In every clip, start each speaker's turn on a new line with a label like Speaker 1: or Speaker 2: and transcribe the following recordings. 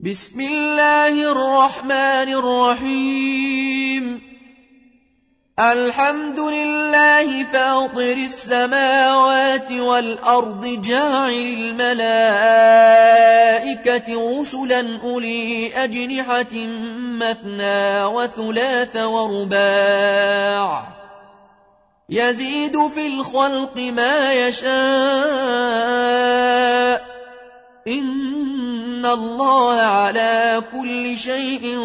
Speaker 1: بسم الله الرحمن الرحيم الحمد لله فاطر السماوات والأرض جاعل الملائكة رسلا أولي أجنحة مثنى وثلاث ورباع يزيد في الخلق ما يشاء إن الله على كل شيء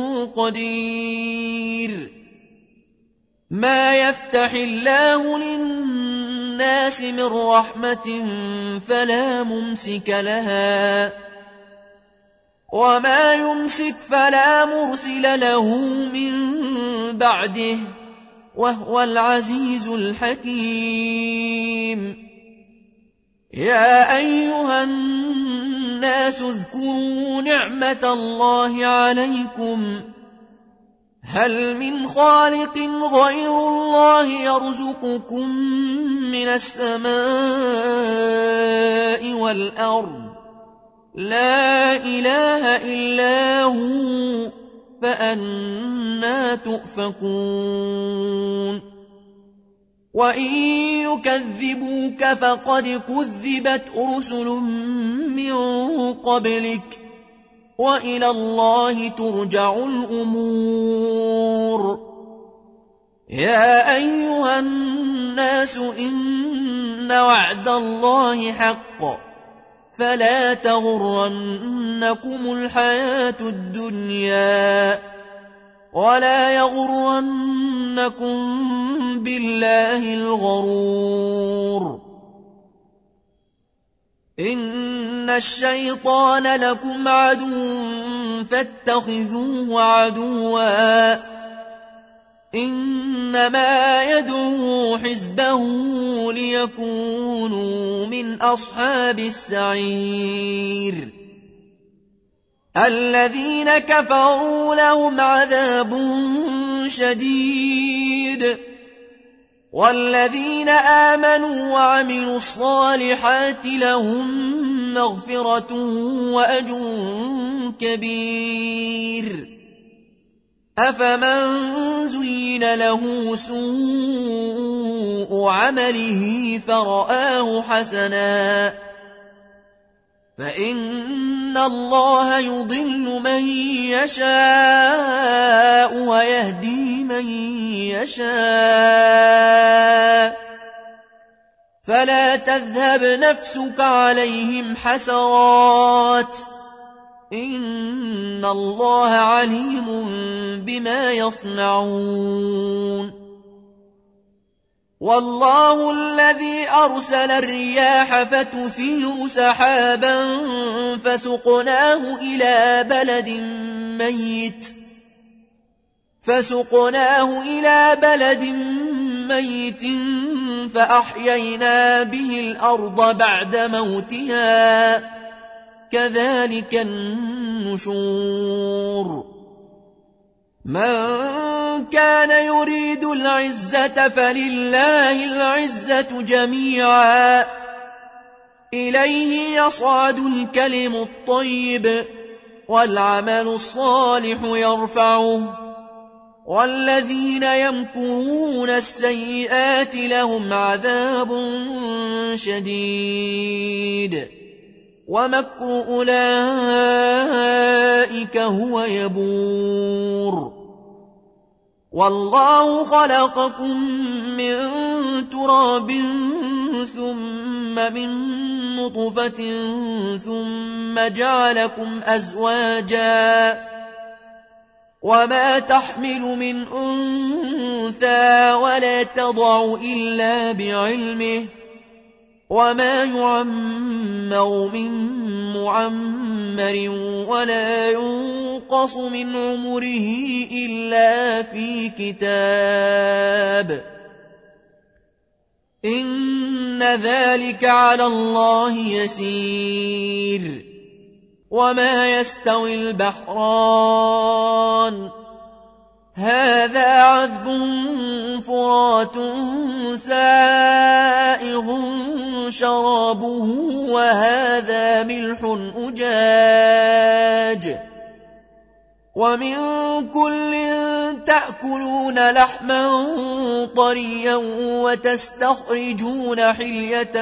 Speaker 1: قدير ما يفتح الله للناس من رحمة فلا ممسك لها وما يمسك فلا مرسل له من بعده وهو العزيز الحكيم يا أيها الناس اذكروا نعمة الله عليكم هل من خالق غير الله يرزقكم من السماء والأرض لا إله إلا هو فأنى تؤفكون وإن يكذبوك فقد كذبت رسل من قبلك وإلى الله ترجع الأمور يا أيها الناس إن وعد الله حق فلا تغرنكم الحياة الدنيا ولا يغرنكم بالله الغرور إن الشيطان لكم عدو فاتخذوه عدوا إنما يدعو حزبه ليكونوا من أصحاب السعير الذين كفروا لهم عذاب شديد والذين آمنوا وعملوا الصالحات لهم مغفرة وأجر كبير أفمن زين له سوء عمله فرآه حسنا فإن الله يضل من يشاء ويهدي من يشاء فلا تذهب نفسك عليهم حسرات إن الله عليم بما يصنعون والله الذي أرسل الرياح فتثير سحابا فسقناه إلى بلد ميت فأحيينا به الأرض بعد موتها كذلك النشور من كان يريد العزة فلله العزة جميعا إليه يصعد الكلم الطيب والعمل الصالح يرفعه والذين يمكرون السيئات لهم عذاب شديد ومكر أولئك هو يبور والله خلقكم من تراب ثم من نطفة ثم جعلكم أزواجا وما تحمل من أنثى ولا تضع إلا بعلمه وما يعمر من معمر ولا ينقص من عمره إلا في كتاب إن ذلك على الله يسير وما يستوي البحران هذا عذب فرات سائغ شرابه وهذا ملح أجاج الدجاج ومن كل تأكلون لحما طريا وتستخرجون حلية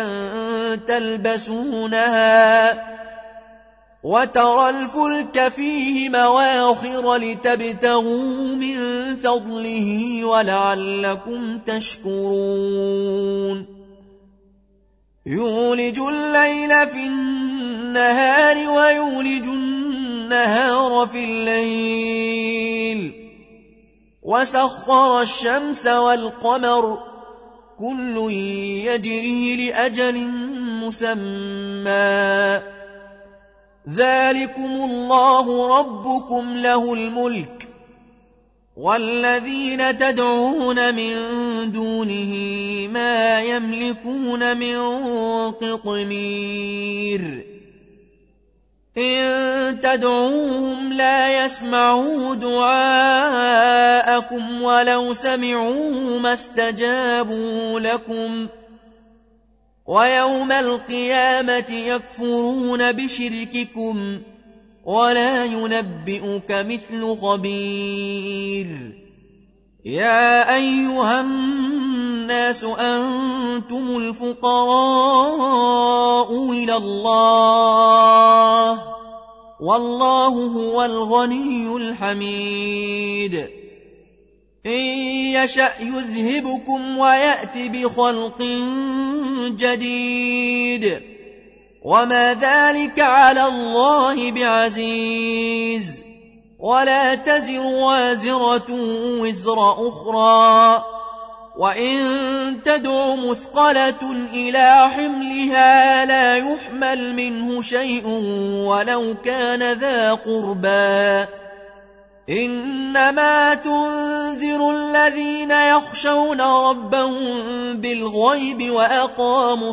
Speaker 1: تلبسونها وترى الفلك فيه مواخر لتبتغوا من فضله ولعلكم تشكرون يولج الليل في النهار ويولج النهار في الليل وسخر الشمس والقمر كل يجري لأجل مسمى ذلكم الله ربكم له الملك والذين تدعون من دونه ما يملكون من قطمير إن تدعوهم لا يسمعوا دعاءكم ولو سمعوا ما استجابوا لكم ويوم القيامة يكفرون بشرككم ولا ينبئك مثل خبير يا أيها الناس أنتم الفقراء إلى الله والله هو الغني الحميد إن يشأ يذهبكم ويأتي بخلق جديد وما ذلك على الله بعزيز ولا تزر وازرة وزر أخرى وإن تدع مثقلة إلى حملها لا يحمل منه شيء ولو كان ذا قربى إنما تنذر الذين يخشون ربهم بالغيب وأقاموا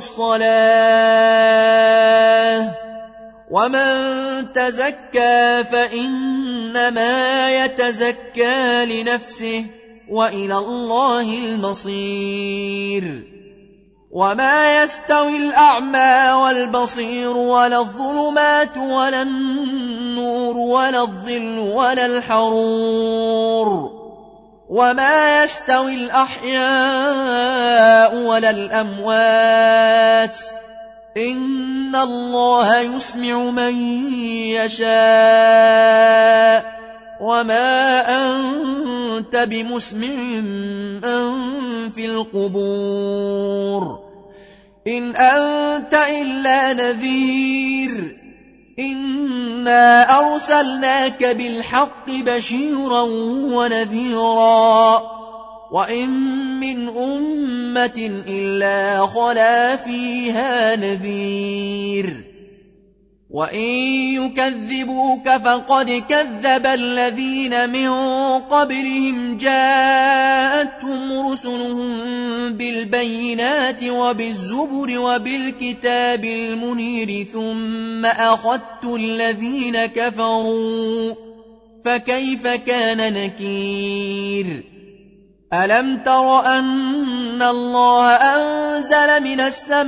Speaker 1: الصلاة ومن تزكى فإنما يتزكى لنفسه وإلى الله المصير وما يستوي الأعمى والبصير ولا الظلمات ولا النور ولا الظل ولا الحرور وما يستوي الأحياء ولا الأموات إن الله يسمع من يشاء وما أنت بمسمع من في القبور إن أنت إلا نذير إنا أرسلناك بالحق بشيرا ونذيرا وإن من أمة إلا خلا فيها نذير وإن يكذبوك فقد كذب الذين من قبلهم جاءتهم رسلهم بالبينات وبالزبر وبالكتاب المنير ثم أخذت الذين كفروا فكيف كان نكير ألم تر أن الله أنزل من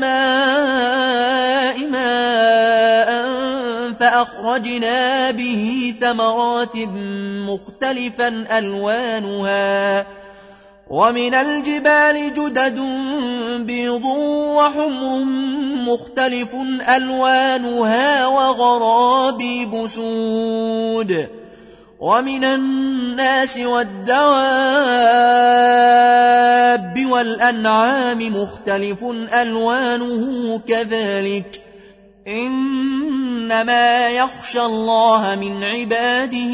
Speaker 1: السماء ماء فأخرجنا به ثمرات مختلفا ألوانها ومن الجبال جدد بيض وحمر مختلف ألوانها وغرابيب سود ومن الناس والدواب والأنعام مختلف ألوانه كذلك إنما يخشى الله من عباده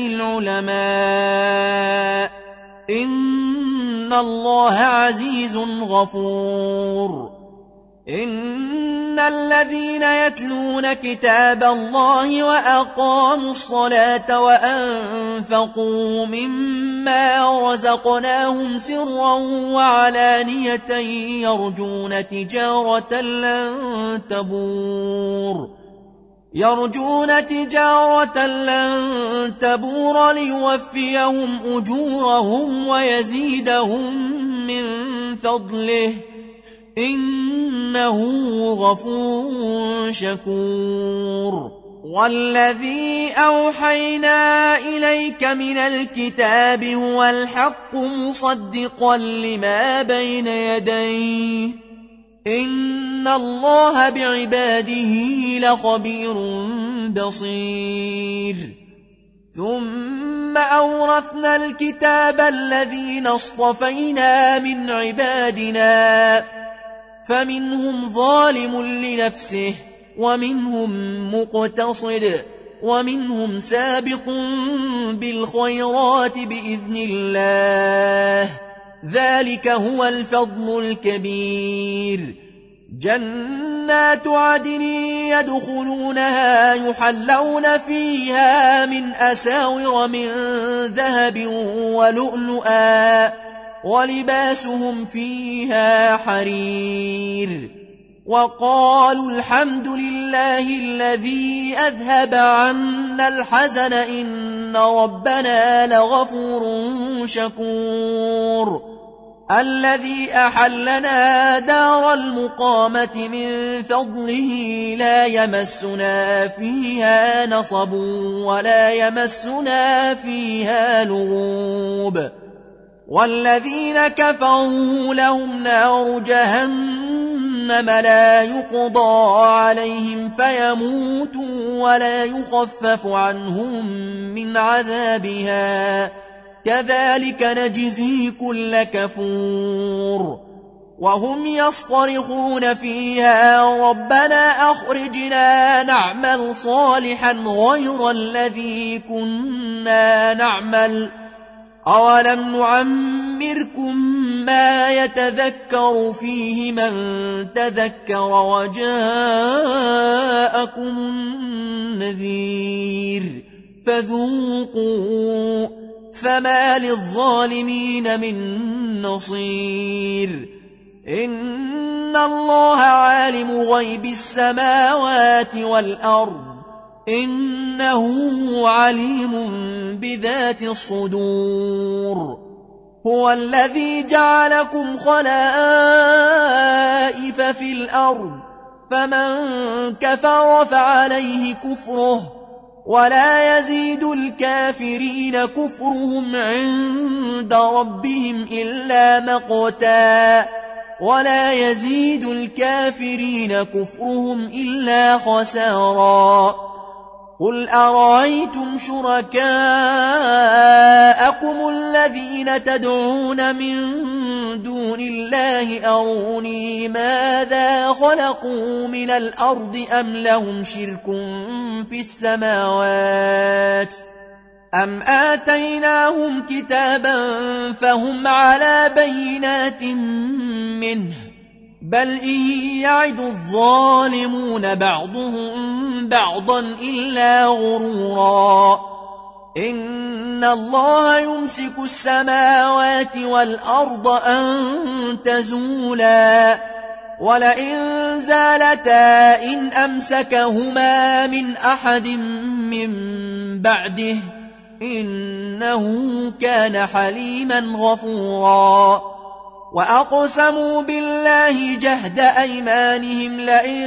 Speaker 1: العلماء إن الله عزيز غفور إن الذين يتلون كتاب الله وأقاموا الصلاة وأنفقوا مما رزقناهم سرا وعلانية يرجون تجارة لن تبور ليوفيهم أجورهم ويزيدهم من فضله إنه غفور شكور والذي أوحينا إليك من الكتاب هو الحق مصدقا لما بين يديه إن الله بعباده لخبير بصير ثم أورثنا الكتاب الذين اصطفينا من عبادنا فمنهم ظالم لنفسه ومنهم مقتصد ومنهم سابق بالخيرات بإذن الله ذلك هو الفضل الكبير جنات عدن يدخلونها يحلون فيها من أساور من ذهب ولؤلؤا ولباسهم فيها حرير وقالوا الحمد لله الذي أذهب عنا الحزن إن ربنا لغفور شكور الذي أحلنا دار المقامة من فضله لا يمسنا فيها نصب ولا يمسنا فيها لغوب والذين كفروا لهم نار جهنم لا يقضى عليهم فيموتوا ولا يخفف عنهم من عذابها كذلك نجزي كل كفور وهم يصطرخون فيها ربنا أخرجنا نعمل صالحا غير الذي كنا نعمل أولم نعمركم ما يتذكر فيه من تذكر وجاءكم النذير فذوقوا فما للظالمين من نصير إن الله عالم غيب السماوات والأرض إنه عليم بذات الصدور هو الذي جعلكم خلائف في الأرض فمن كفر فعليه كفره ولا يزيد الكافرين كفرهم عند ربهم إلا مقتا ولا يزيد الكافرين كفرهم إلا خسارا قل أرأيتم شركاءكم الذين تدعون من دون الله أروني ماذا خلقوا من الأرض أم لهم شرك في السماوات أم آتيناهم كتابا فهم على بينات منه بل إن يعد الظالمون بعضهم بعضا إلا غرورا إن الله يمسك السماوات والأرض أن تزولا ولئن زالتا إن أمسكهما من أحد من بعده إنه كان حليما غفورا وأقسموا بالله جهد أيمانهم لئن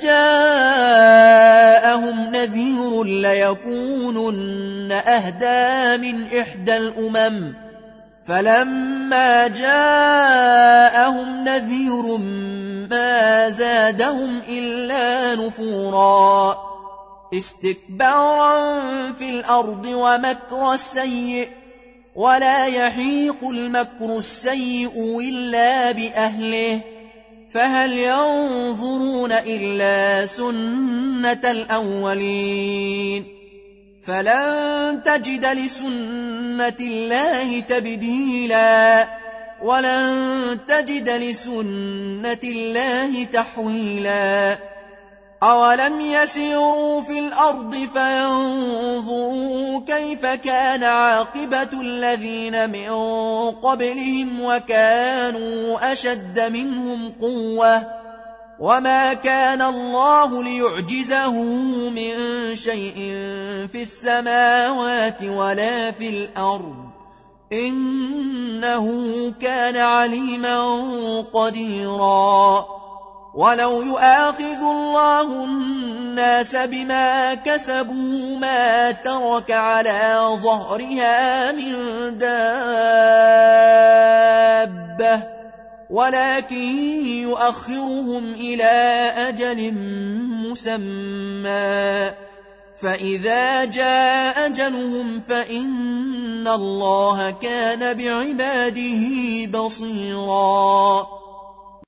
Speaker 1: جاءهم نذير ليكونن أهدى من إحدى الأمم فلما جاءهم نذير ما زادهم إلا نفورا استكبارا في الأرض ومكر السيء ولا يحيق المكر السيء إلا بأهله فهل ينظرون إلا سنة الأولين فلن تجد لسنة الله تبديلا ولن تجد لسنة الله تحويلا أولم يسيروا في الأرض فينظروا كيف كان عاقبة الذين من قبلهم وكانوا أشد منهم قوة وما كان الله ليعجزه من شيء في السماوات ولا في الأرض إنه كان عليما قديرا ولو يؤاخذ الله الناس بما كسبوا ما ترك على ظهرها من دابة ولكن يؤخرهم إلى أجل مسمى فإذا جاء أجلهم فإن الله كان بعباده بصيرا